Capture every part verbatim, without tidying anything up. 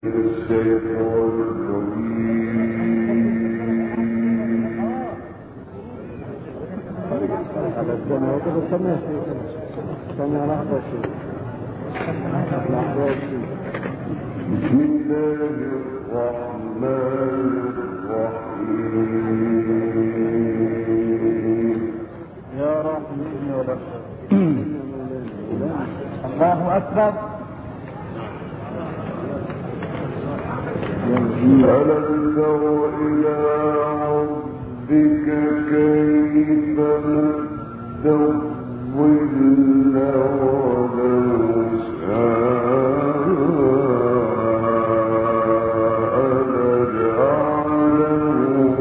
بسم الله الرحمن الرحيم. يا رحمن يا رب. الله أكبر. ألم تر إلى ربك كيف مد الظل ولو شاء لجعله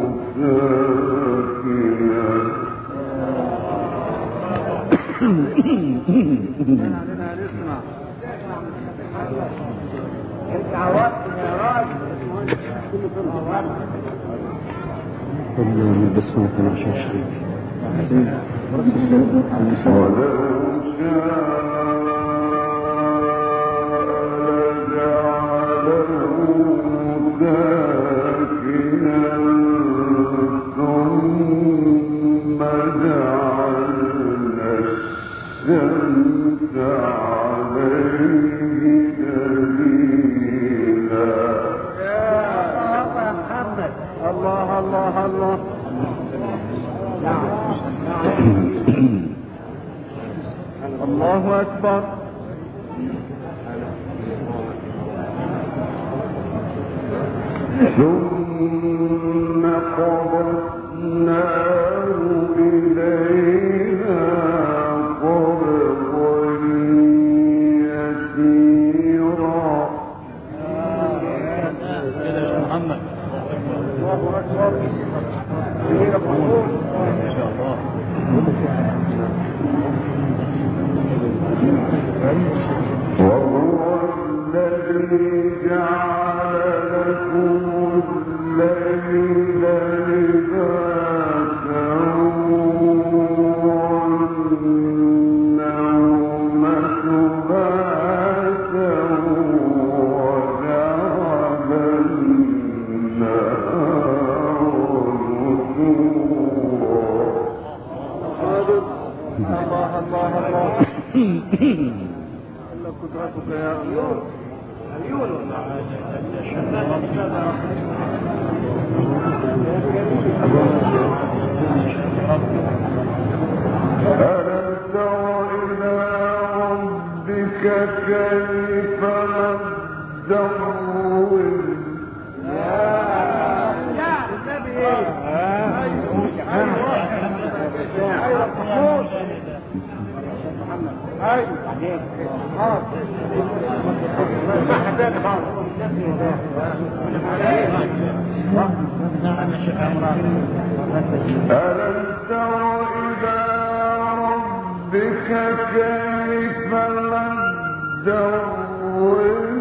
بسم الله عشان شريك ولو شاء لجعله ساكنا ثم جعلنا الشمس عليه دليلا. الله الله الله. الله أكبر. ثم قبضناه إلينا قبضا يسيرا. محمد الله أكبر. وهو الذي جعل لكم الليل لباسا والنوم سباتا وجعل النهار نشورا. الله الله الله. قدرتك يا الله. ألم تر إلى ربك كيف مد الظل. ألم تر إلى ربك كيف مد الظل.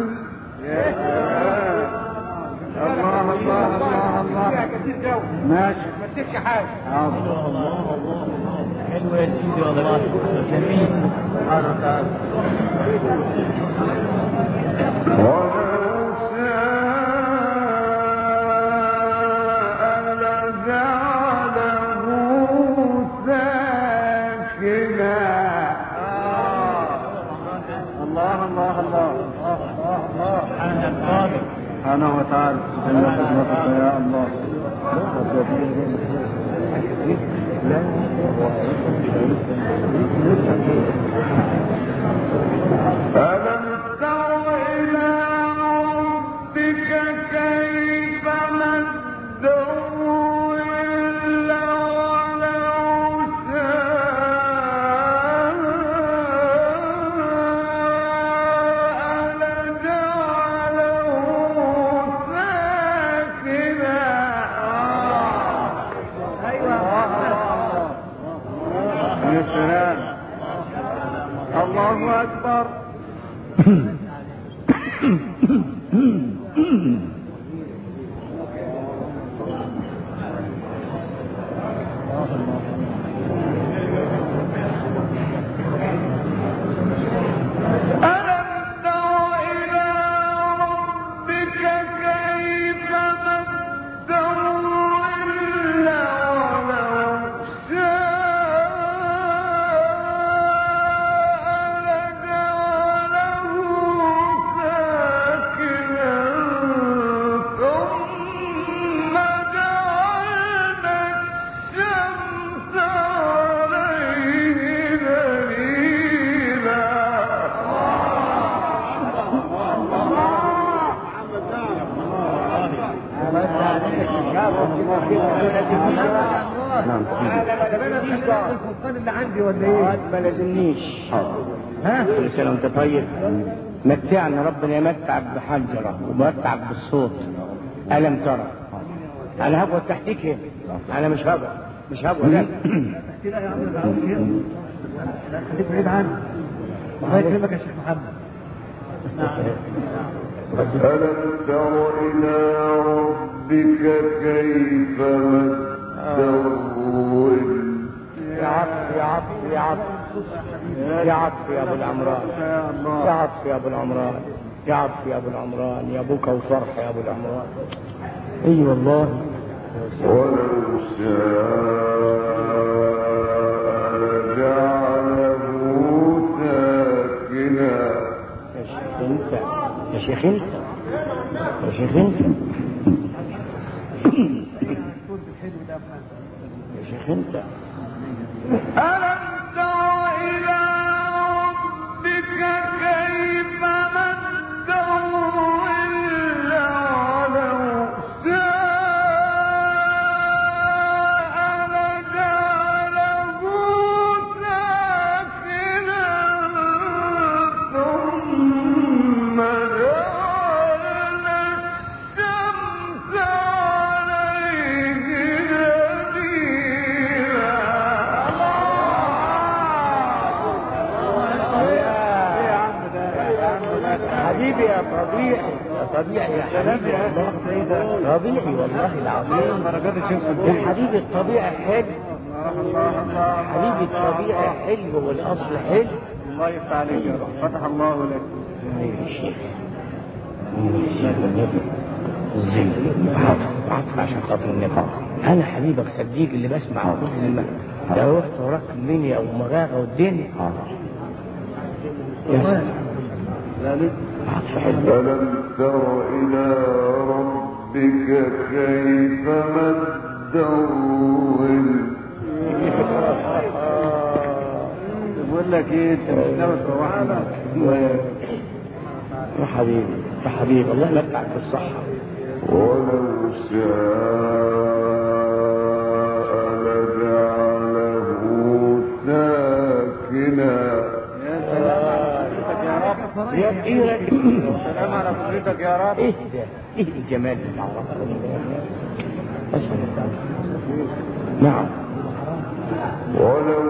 الله الله الله الله. ماشي ما تسيبش حاجة. الله الله حلو يا سيدي والله جميل. سبحانه وتعالى. ولو شاء لجعله ساكنا. الله الله الله سبحانه وتعالى. جل خدمتك يا الله. ألم تر إلى ربك كيف مد الظل ولو شاء لجعله ساكنا. يا سلام. الله أكبر. ألم تر إلى ربك نعم الفستان اللي عندي ولا ايه؟ ما لازمنيش. ها؟ كل سنة وانت طيب. متعنا ربنا يمتعك بحنجرة ومتعك بالصوت. ألم ترى؟ أنا هقعد تحتيك هنا. أنا مش هقعد مش هقعد لا. تحتي لا يا عم ما هقعدش هنا. خليك بعيد عني. الله يكرمك يا شيخ محمد. ألم تر إلى ربك كيف مد يا عطف يا عطف يا عطف يا عطف يا ابو العمران يا عطف يا ابو العمران يا عطف يا ابو العمران يا ابوك وفرح يا ابو العمران. اي أيوة والله. ولو شاء لجعله ساكنا. يا شيخ انت يا شيخ انت يا شيخ انت يا شيخ انت. ألم تر إلى ربك كيف مده ولو شاء لجعله ساكنا ثم جعلنا الشمس عليه حبيبي يا طبيعي يا طبيعي يا حبيبي والله طبيعي والله العظيم. درجات الشمس يا حبيبي الطبيعي حلو. حبيبي الطبيعي حلو والاصل حلو. الله يفتح عليك يا رب. فتح الله لك. يا شيخ يا شيخ النبي الزين عطف عطف عشان خاطر النبي. انا حبيبك صديق اللي بسمع كل ما لو رحت وراك المنيا ومغاغه والدنيا. يا ألم تر إلى ربك كيف مد بقول لك ايه انت مش ناوي تروحنا يا حبيبي يا حبيبي الله يمتعك بالصحة. ولو شاء لجعله ساكنا. يا ايه سلام على فكرتك يا رب. ايه ده ايه الجمال بتاع ربنا. نعم ولو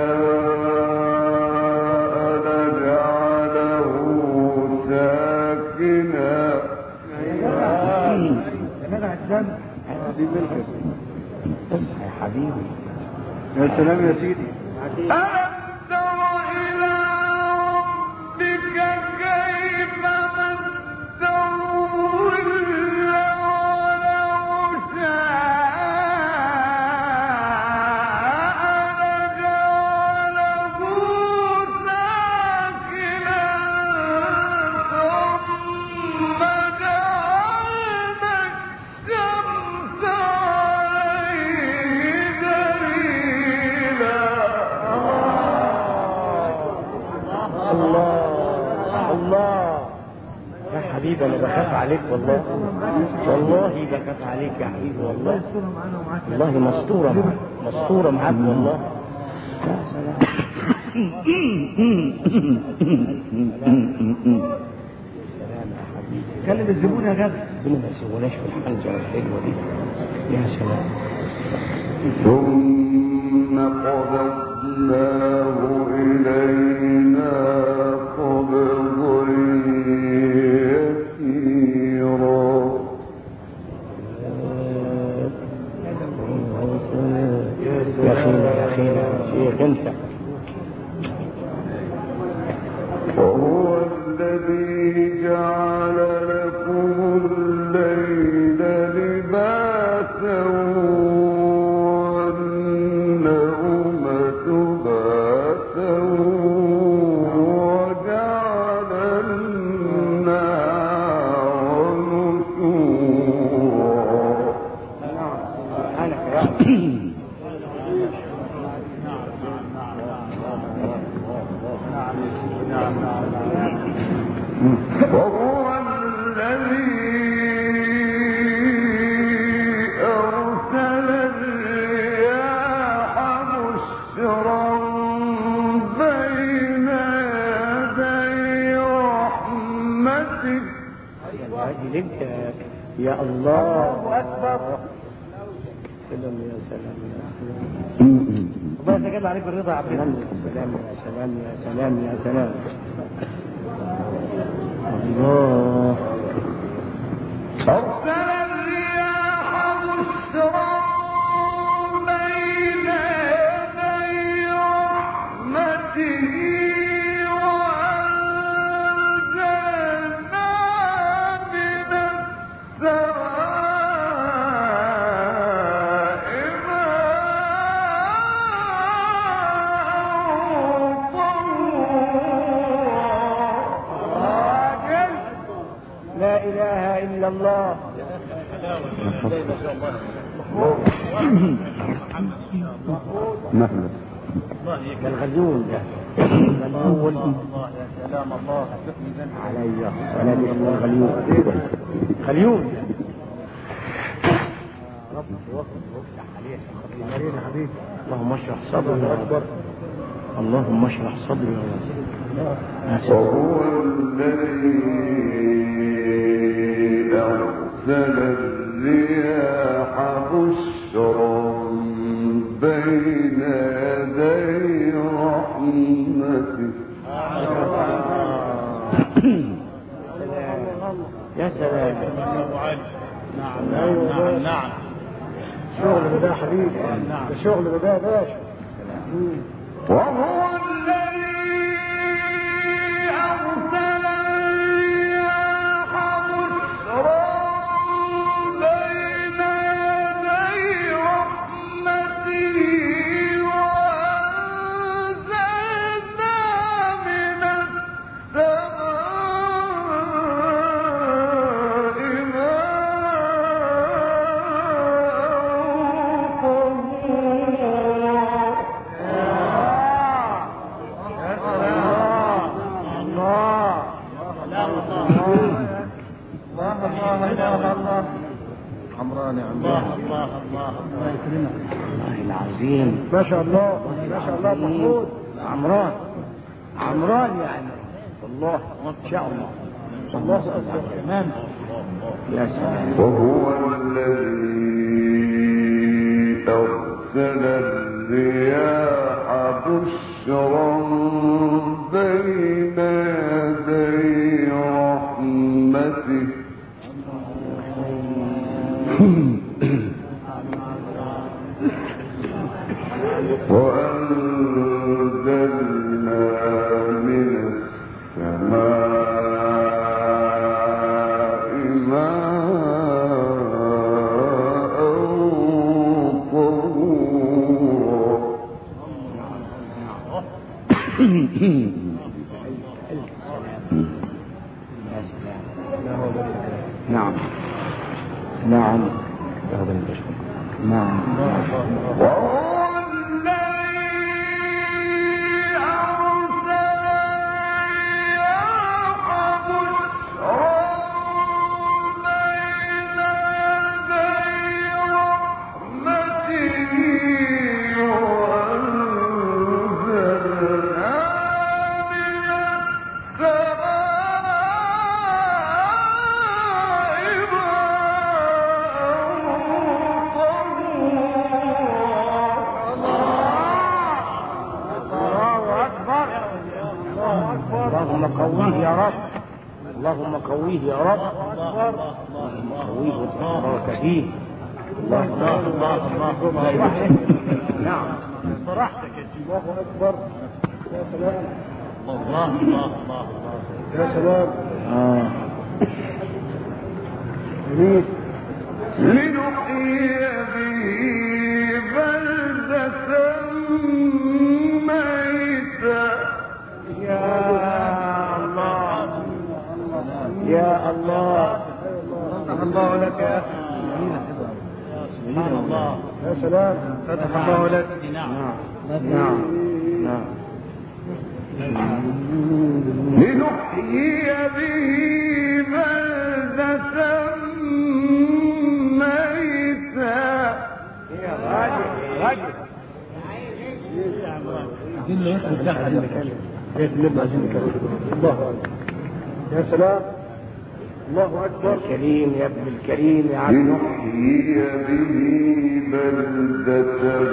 شاء لجعله ساكنا. منع الدم دي ملكك. اصحى يا حبيبي. يا سلام يا سيدي. ألم تر إلى ربك كيف مده ولو شاء لجعله ساكنا ثم جعلنا الشمس عليه دليلا. الله الله يا حبيبي انا بخاف عليك والله والله بخاف عليك يا حبيبي والله والله مسطورة معك مسطورة معك والله. يا سلام. سلام يا حبيبي. كلم الزبون يا جدع. ربنا ما يسووناش في الحنجرة الحلوة دي. يا سلام. ثم قبضناه إلينا قبضا يسيرا. يا أخينا يا أخينا شيخ أنت. وهو الذي جعل لكم الليل لباسا والنوم سباتا وجعل النهار نشورا. وهو الذي دي لك يا الله أكبر. سلام يا سلام يا سلام. الله يتجلى عليك بالرضا يا عبد الله. سلام يا سلام يا سلام يا سلام. الله أرسل الرياح بشرا بين يدي رحمته الله. نحن الغزون ده الأول. الله يا سلام الله علي ولا اسمه الغليون غليون رب وافتح عليه يا حبيبي. اللهم اشرح صدري يا رب. اللهم اشرح صدري يا رب. وهو الذي أرسل الرياح بشرا بين يدي رحمته. يا سلام. نعم نعم نعم. شغل بدا حبيبي. ده شغل بدا يا باشا. وهو الذي أرسل الرياح بشرا بين يدي رحمته وأنزلنا من السماء عمران يا عم. الله الله الله الله يكرمك. والله العظيم ما شاء الله ما شاء الله. محمود عمران عمران يعني والله ما شاء الله. الله أكبر كمان. يا سلام. وهو الذي أرسل الرياح بشرا بين يدي رحمته وأنزلنا من السماء ماء طهورا. نعم نعم نعم. اللهم قويه يا رب. اللهم قويه يا رب. اللهم قويه وتبارك فيه. الله الله الله الله الله. نعم براحتك يا سيدي. الله اكبر. يا سلام. الله الله الله الله. يا سلام. اه جميل. لنحيي به بلدة ميتا. يا الله يا الله. فتح الله لك يا اخي. سبحان الله. يا سلام. فتح الله لك. نعم نعم نعم. لنحيي به بلدة ميتا. يا راجل راجل. عايزين له يخرج تحت المكان. كيف نبقى عايزين نكمل. الله يا سلام. الله أكبر. الكريم يا ابن الكريم يا عبد لنحيي به بلدة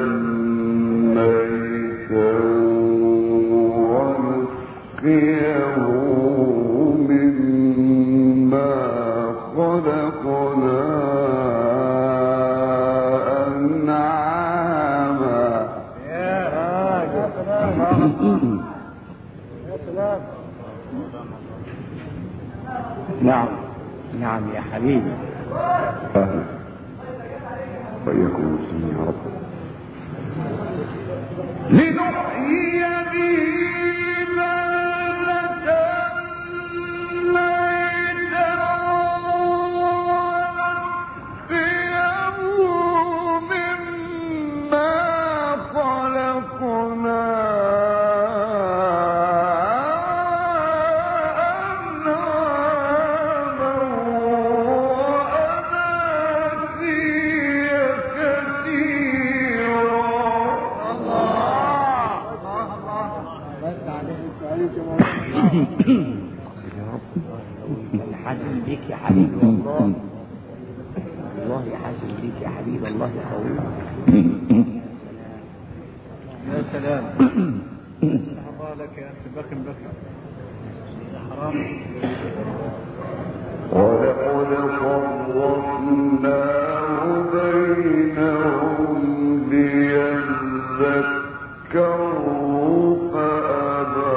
ميتا ونسقيه مما خلقنا أنعاما. يا راجل يا سلام. نعم نعم يا حبيبي. أهلا وإياكم المسلمين يا رب. لنحيي به بلدة ميتا ونسقيه مما خلقنا حاسس بيك يا حبيبي والله. والله حاسس بيك يا حبيبي. الله يقويك. يا سلام. الله لك يا أخي. بخن بخن حرام. ولقد صرفناه بينهم ليذكروا فأبى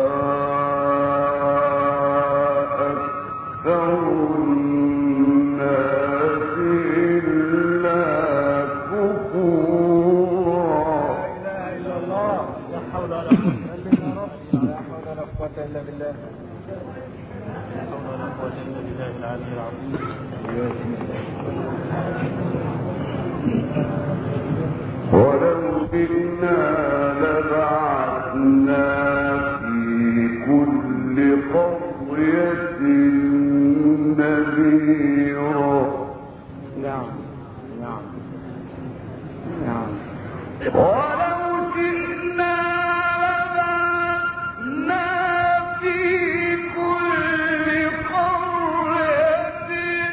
أكثر الناس إلا كفورا. لا إله إلا الله. لا حول ولا قوة إلا بالله. لا حول ولا قوة إلا بالله. لا حول ولا قوة إلا بالله العلي العظيم. ولو شئنا لبعثنا في كل قرية نذيرا. نعم نعم نعم. ولو شئنا لبعثنا في كل قرية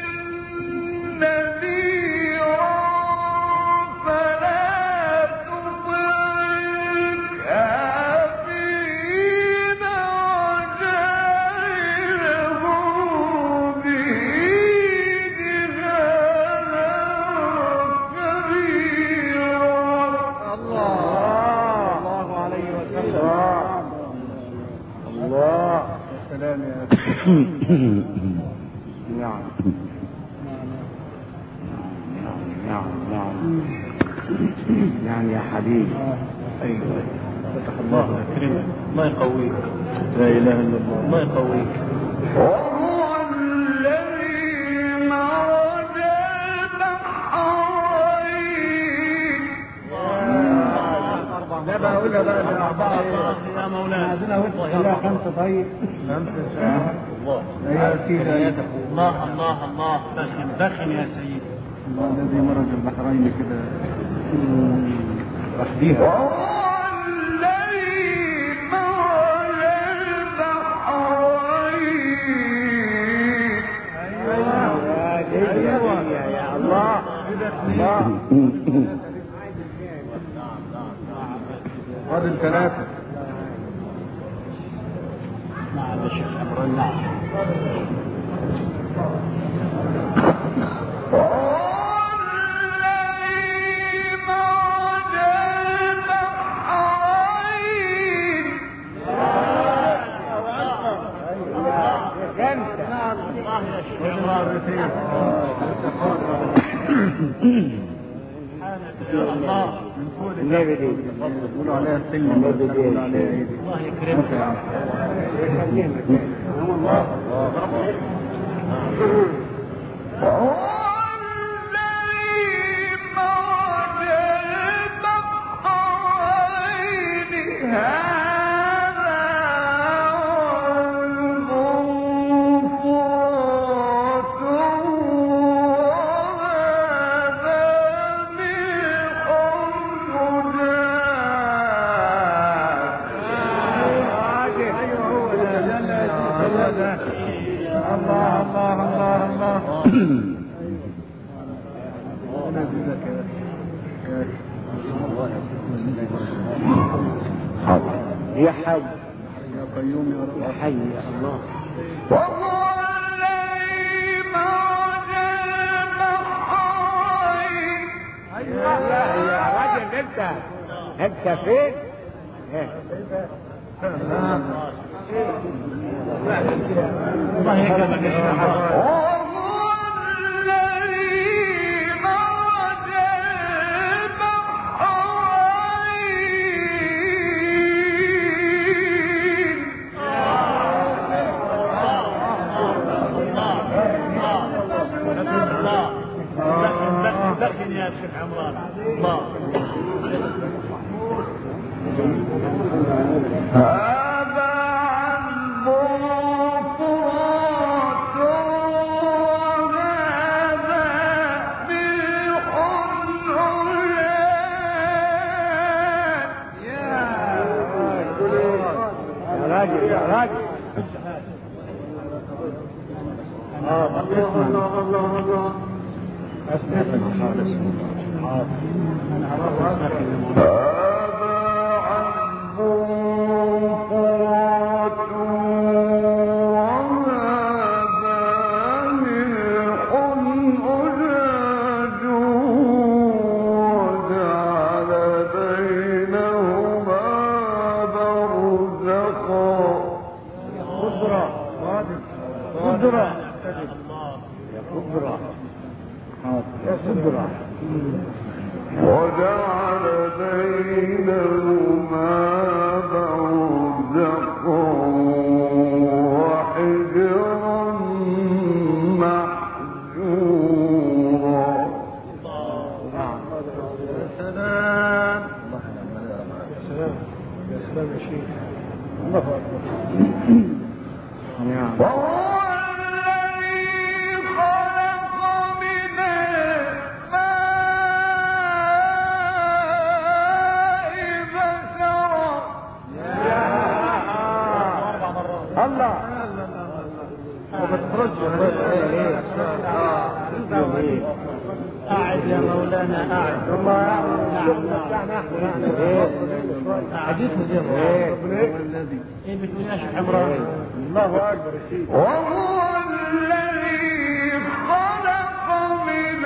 نذيرا فلا تطع الكافرين وجاهدهم به جهادا كبيرا. الله الله عليه وسلم. الله. يا سلام يا أخي. نعم نعم نعم نعم يا حبيبي. أيوة. فتح الله يكرمك. الله يقويك. لا إله إلا الله. الله يقويك. وهو الذي مرج البحرين. لا بقولها بقى الأربعة يا مولانا. عايزينها وصل إلى خمسة. طيب خمسة. الله. يا سيدي. الله الله الله. بخن بخن يا سيدي. الله الذي مرج البحرين كده وحديها. وهو الذي مرج البحرين. أيوة يا الله. الله. فاضل ثلاثة. نعم يا شيخ عمران. نعم. النبي دي يقولوا عليها السلم. النبي دي الله يكرمك يا عم. الله. الله الله الله يا حي يا قيوم يا رب. يا حي يا الله. وهو الذي مرج البحرين. يا راجل انت انت فين؟ الله يكرمك يا شيخ. وهو الذي مرج البحرين. الله بخن يا شيخ عمران. الله هذا عذب فرات وهذا ملح عجاج. يا راجل يا راجل. الله الله الله الله. هذا عذب فرات وهذا ملح أجاج وجعل بينهما برزخا. خضرة خضرة يا خضرة يا خضرة. وجعل بينهما برزخا وحجرا محجورا. سلام. يا سلام يا سلام يا شيخ. الله أكبر. وهو الذي خلق من الماء بشرا. الله أعد يا مولانا أعد. الله حديثنا زي ما هو الذي إيه بتقول يا شيخ عمران. الله أكبر يا شيخ. وهو الذي خلق من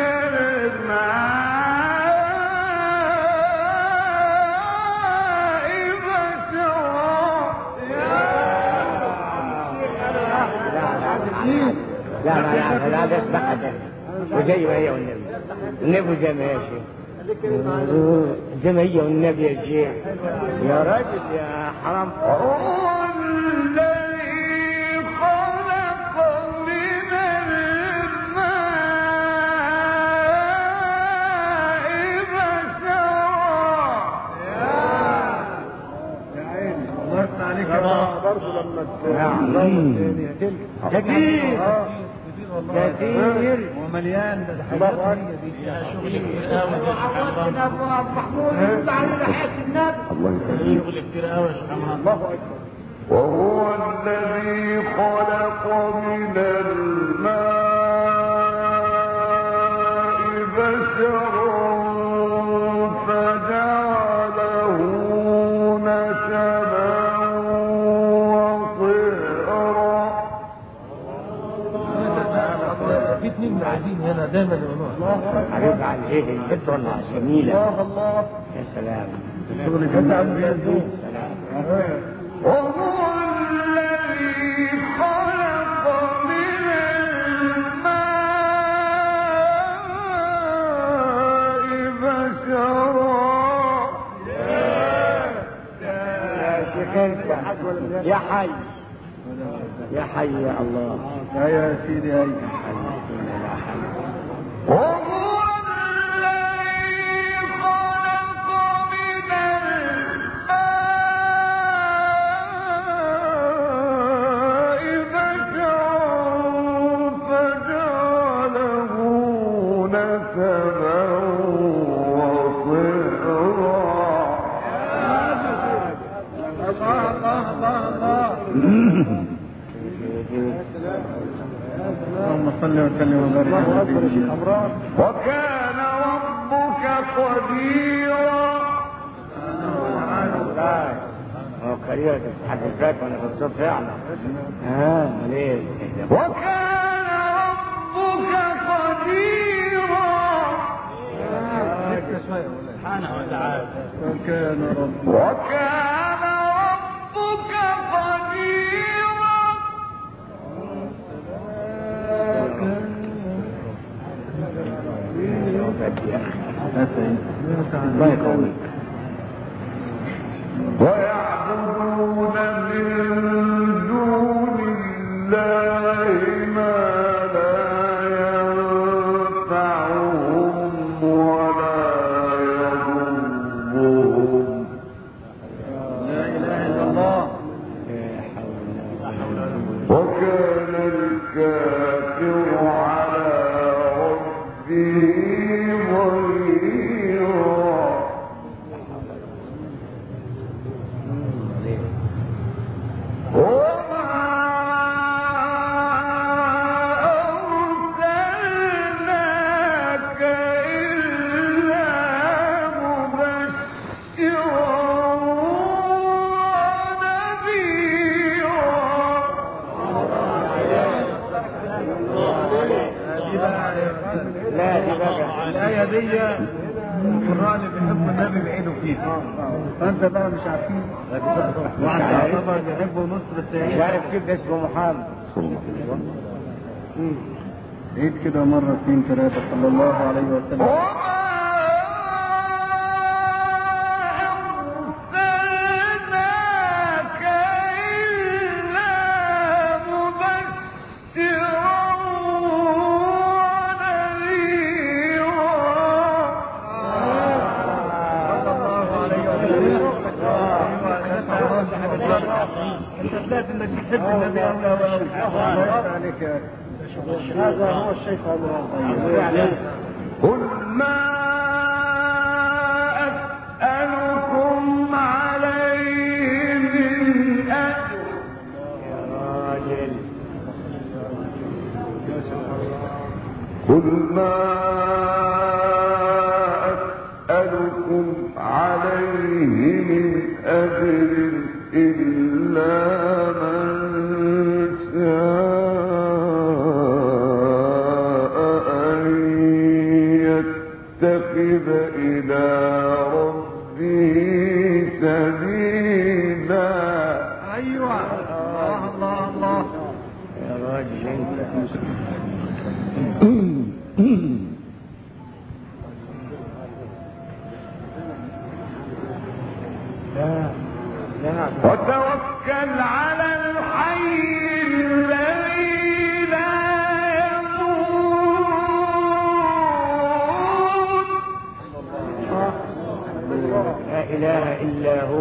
الماء بشرا. لا لا لا لا لا بقى وزي ما هي والنبي. النبي زي ما هي يا شيخ. زي ما هي والنبي يا شيخ. يا راجل يا حرام. وهو الذي خلق من الماء بشرا. يا عيني الله يفتح عليك يا رب. برضه لما كثير كثير ومليان. ده حاجات هي دي يا شغل كتير قوي يا شيخ عمران. شغل كتير قوي يا شيخ عمران. الله أكبر. وهو الذي خلق من الماء بشرا فجعله نسبا وصهرا. في اثنين قاعدين هنا دايما يقولوها. عرف عن ايه الفطرة الجميلة. الله الله. يا سلام. شغل جميل. وهو الذي خلق من الماء بشرا. يا شيخ انت يا حي يا حي يا الله. يا سيدي هاي. وهو الذي خلق من الماء بشرا فجعله نسبا وصهرا. الله الله الله الله. اللهم صل صل وسلم وبارك على سيدنا محمد. وكان ربك قديرا. هو قدير تستحق الفات وانا في الصوت فعلا. اه امال ايه؟ وكان ربك قديرا. سبحانه وتعالى. وكان ربك وكان ربك قديرا. الله يقويك. ويعبدون من دون الله ما لا ينفعهم ولا يضرهم. لا اله الا الله. وكان الكافر على ربه ظهيرا. وما أرسلناك إلا مبشرا ونذيرا. لا دي بقى الآية دي القراء اللي بيحبوا النبي بيعيدوا فيها. فأنت بقى مش عارفين. واحد يعتبر بيحبوا نصر مش السعيد. عارف كيف اسمه محمد. عيد كده مرة اثنين ثلاثة صلى الله عليه وسلم. وما أرسلناك إلا مبشرا ونذيرا. صلى الله عليه وسلم. انت طلعت انك تحب النبي قوي قوي قوي. الله عليك يا اخي. هذا هو الشيخ عمر. قل ما أسألكم عليه من أجر. يا راجل قل ما أسألكم عليه من أجر إلا من شاء أن يتخذ إلى ربه سبيلا. ايوه الله الله الله. يا راجل انت لا لا وتوكل على الحي الذي لا يموت. لا اله الا هو.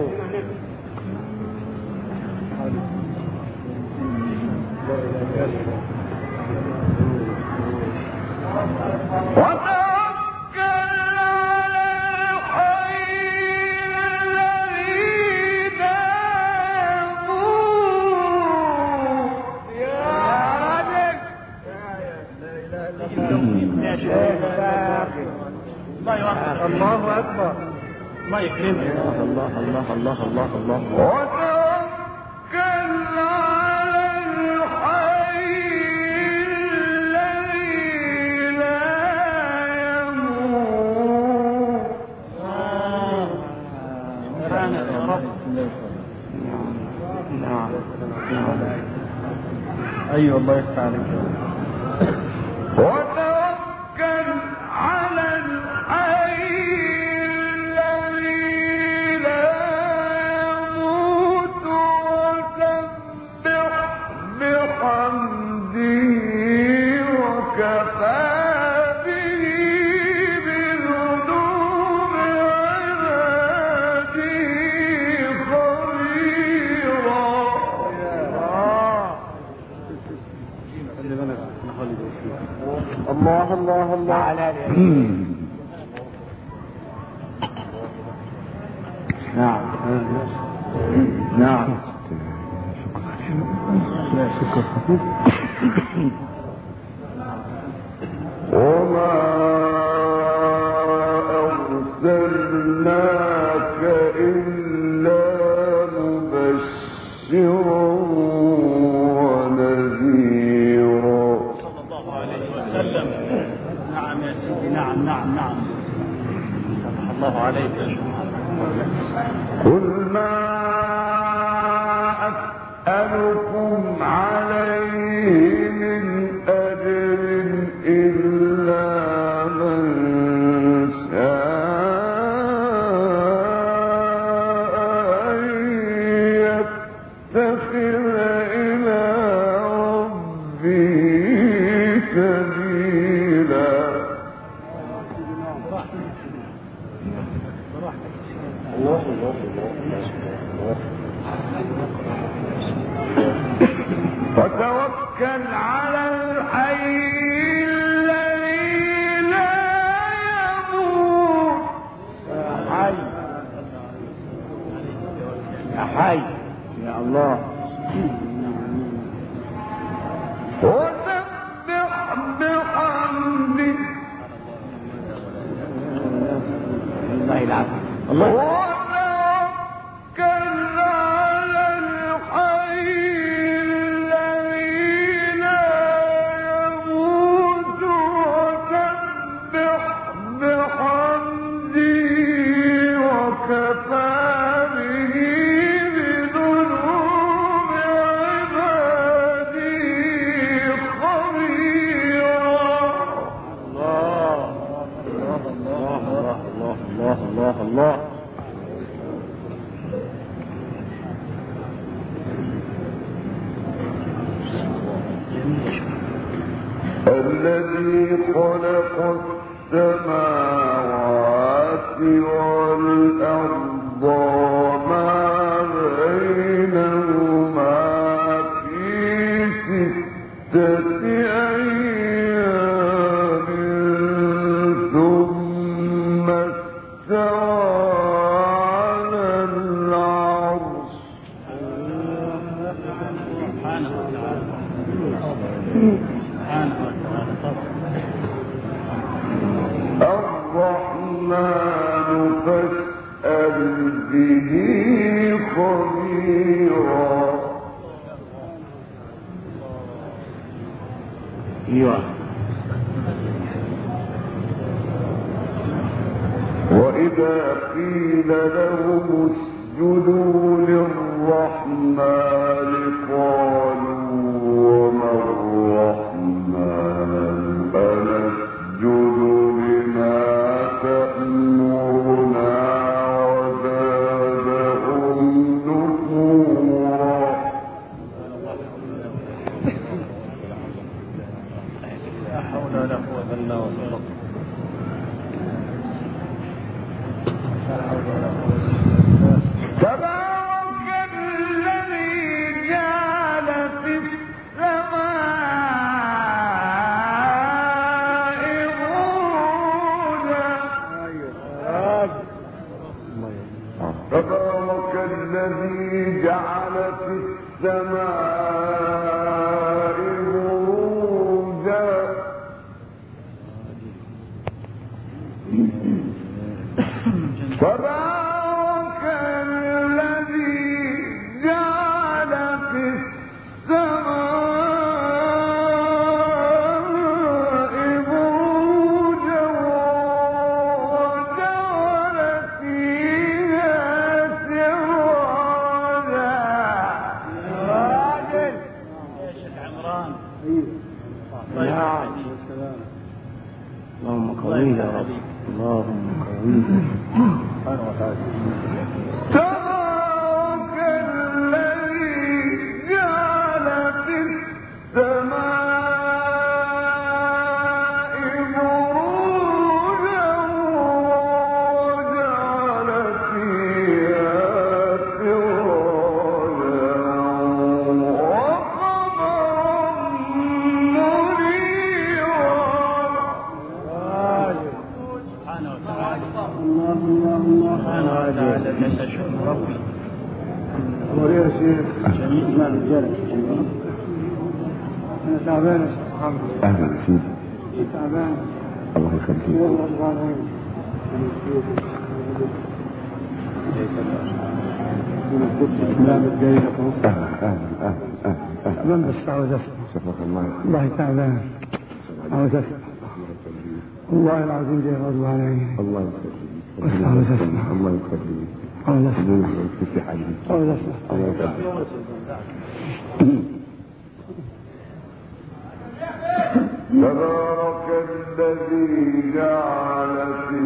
وتوكل على الحي الذي لا يموت. يا راجل يا شيخ الله يوفقك. الله اكبر. الله يكرمك. الله الله الله الله الله وتوكل على الحي الذي لا يموت. سبحانك يا رب. نعم نعم. ايوه الله يفتح عليك. وتوكل على الحي الذي لا يموت وسبح بحمده وكفى به بذنوب عباده خبيرا. الله الله الله. تعالى نعم نعم. لا شكر خفيف. نعم يا سيدي، نعم نعم نعم. فتح الله عليك يا شيخ. قل ما أسألكم عليه من أجر إلا من شاء أن يتخذ إلى ربه سبيلا. الله الله وتوكل على الحي الذي لا يموت. حي يا حي يا الله. وسبح بحمده الله العظيم. الله وتوكل على الحي الذي لا يموت وسبح بحمده وكفى به بذنوب عباده خبيرا. الله الله الله الله الله الله. الذي خلق السماوات والأرض وما بينهما في ستة أيام ثم استوى على العرش. سبحانه وتعالى سبحانه وتعالى. الرحمن فاسأل به خبيرا. ايوه. وإذا قيل لهم اسجدوا للرحمن قالوا وما الرحمن أنسجد لما تأمرنا وزادهم نفورا. لا حول ولا قوة إلا بالله. تبارك الذي جعل في السماء بروجا. تبارك الذي جعل في السماء بروجا. تبارك الذي جعل في السماء بروجا وجعل فيها سراجا. يا شيخ عمران. نعم. اللهم قوينا يا رب. اللهم قوينا سبحانه وتعالى. تبارك الذي جعل في السماء بروجا وجعل فيها سراجا وقمرا منيرا. سبحانه وتعالى. سبحانه وتعالى. جل شأن ربي. يا شيخ جميل ما رجالك. انا تعبان يا شيخ محمد. أهلا سيدي. تعبان الله يخليك. والله تعبان. السلام جاي لك اهو. أهلا أهلا أهلا أهلا أهلا. تعبان بس عاوز اسمع. شفاك الله. والله تعبان عاوز اسمع. الله يخليك. والله العظيم دي غصب عني. الله يخليك. الله يسلمك. الله يخليك. الله يسلمك. الله يخليك في حالي. الله يسلمك. الله يخليك. تبارك الذي جعل في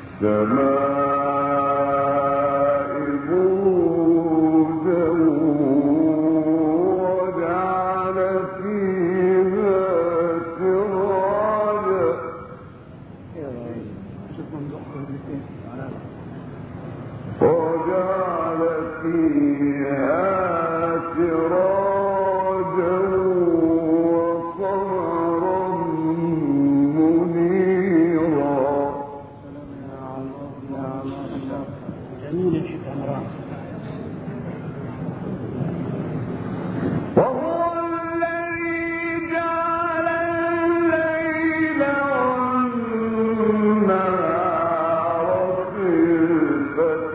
السماء بروجا وجعل فيها سراجا وجعل فيها سراجا وقمرا منيرا. جميل الحكم راس. وهو الذي جعل الليل والنهار خلفة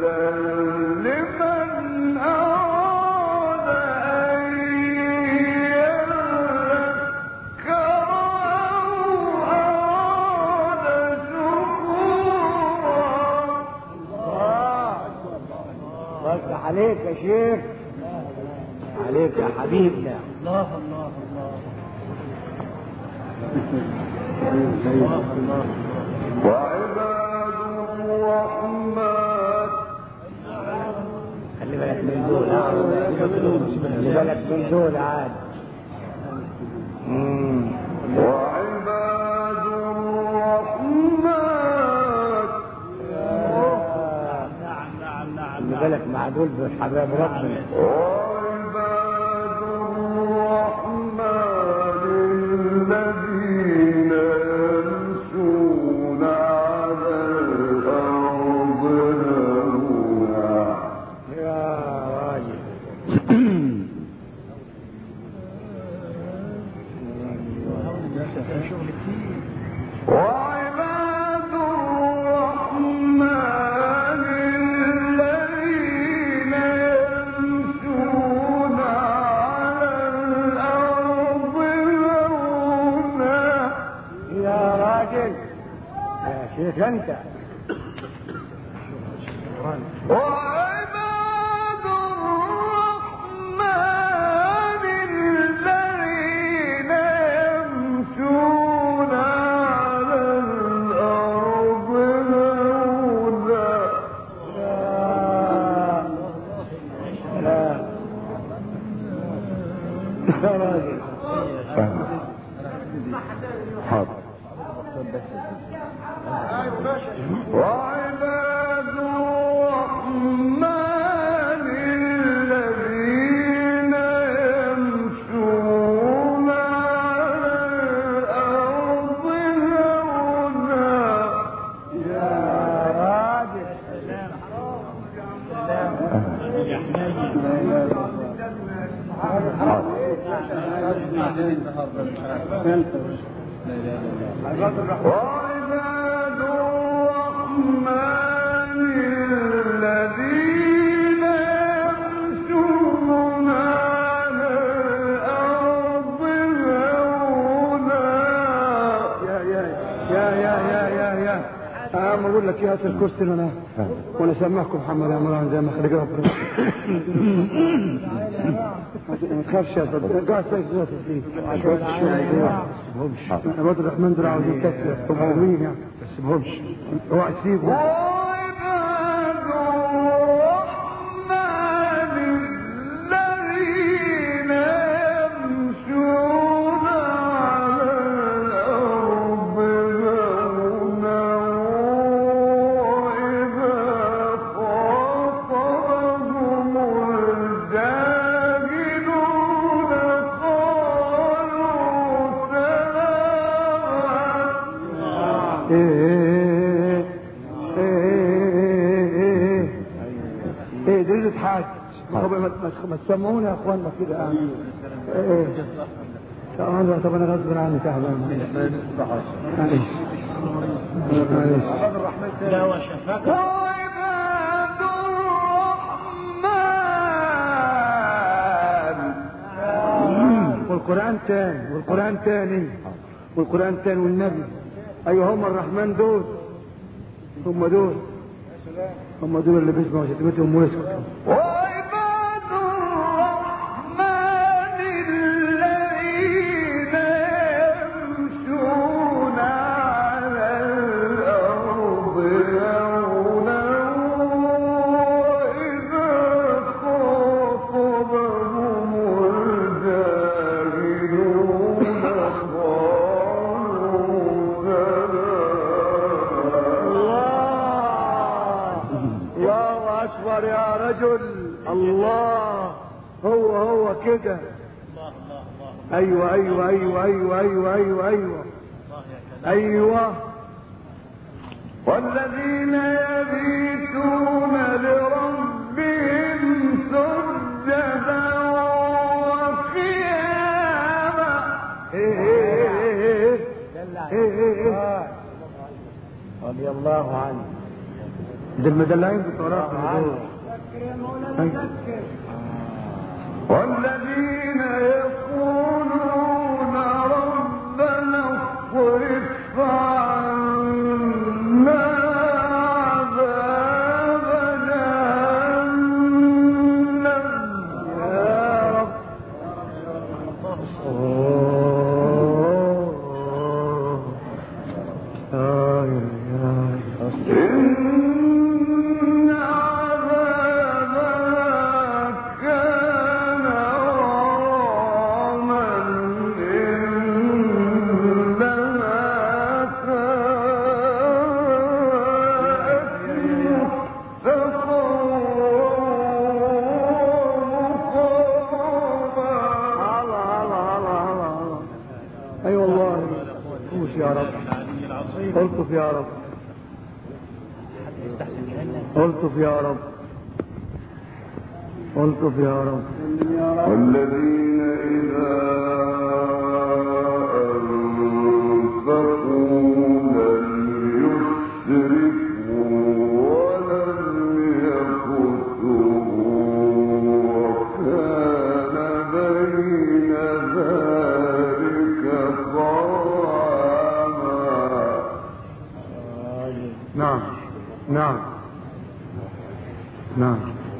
لمن أراد أن يذكر أو أراد شكورا. بس عليك يا شيخ، عليك يا حبيبنا. الله الله الله الله. وعباد الرحمن خلي بالك من دول، خلي بالك من دول عاد. مم. وعباد الرحمن نعم نعم نعم. خلي بالك مع دول حبايب ربنا. وعباد الرحمن الذين يمشون على الأرض هونا. يا راجل شغل كتير. وعباد الرحمن الذين يمشون على الأرض هونا. يا راجل يا شيخ انت. وعباد الرحمن الذين يمشون على الأرض هونا. يا راجل حاضر. وعباد الرحمن الذين يمشون على الأرض هونا. يا راجل وعباد الرحمن الذين يمشون على الأرض هونا. يا يا يا يا يا يا يا أنا أقول لك يا هات الكرسي لنا وأنا سامعكم محمد عمران زي ما خلق ربنا. ما تخافش يا صديقي، قاعد سايق دلوقتي فيه شوية الشغل. عباد الرحمن دول عاوزين كسر حلوين يعني، بس مهمش اوعى تسيبهم. وعباد الرحمن الذين يمشون على الأرض هونا وإذا خاطبهم الجاهلون قالوا سلاما. ايه ايه ايه ايه دي حاج. ما تسمعونا يا اخوانا كده يعني. ايه تعالوا. طب انا غصب عني تعبان. معلش معلش. لا وشفاك. وعباد الرحمن والقرآن تاني والقرآن تاني والقرآن تاني والنبي ايوه هم الرحمن دول، هم دول هم دول اللي بيسمعوا شتمتهم ويسكتوا. وعباد الرحمن الذين يمشون على الأرض هونا وإذا خاطبهم الجاهلون الله اكبر يا رجل، الله هو هو كده. ايوه ايوه ايوه ايوه ايوه ايوه ايوه ايوه. والذين يبيتون لربهم سجدا وقياما. ايه ايه ايه ايه ايه ايه رضي الله عنه. ده المدلعين بتوع والذين يقولون ربنا اصرف عنا عذاب جهنم يا رب. إن عذابها كان غراما إنها ساءت مستقرا الله الله الله الله. اي والله. قوش يا رب، الطف يا رب، الطف يا رب، الطف يا رب. والذين إذا أنفقوا لم يسرفوا ولم يقتروا وكان بين ذلك قواما. نعم نعم نعم.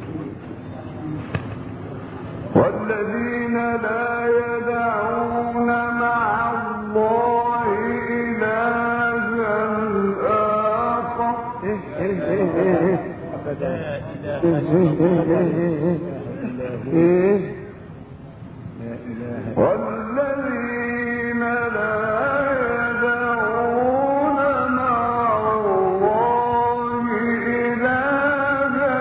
والذين لا يدعون مع الله إلها آخر. ايه ايه ايه ايه ايه ايه ايه ايه. والذين لا يدعون مع الله إلها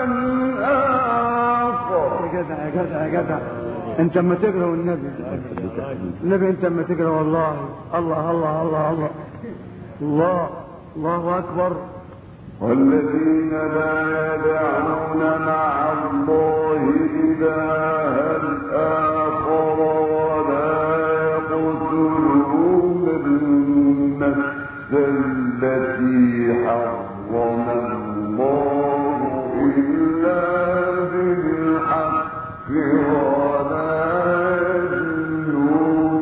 آخر. يا جدع يا جدع يا جدع، انت اما تقرا والنبي النبي انت اما تقرا والله. الله الله الله الله الله الله اكبر. والذين لا يدعون مع الله إلها آخر ولا يقتلون النفس التي حرم الله إلا بالحق ولا يزنون.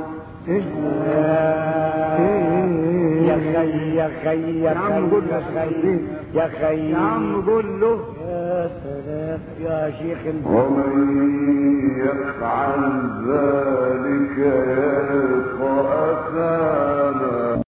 يا خي يا خي يا يا عم قول له خي يا خي يا عم قول له. يا سلام يا شيخ. ومن يفعل ذلك يلقى أثاما.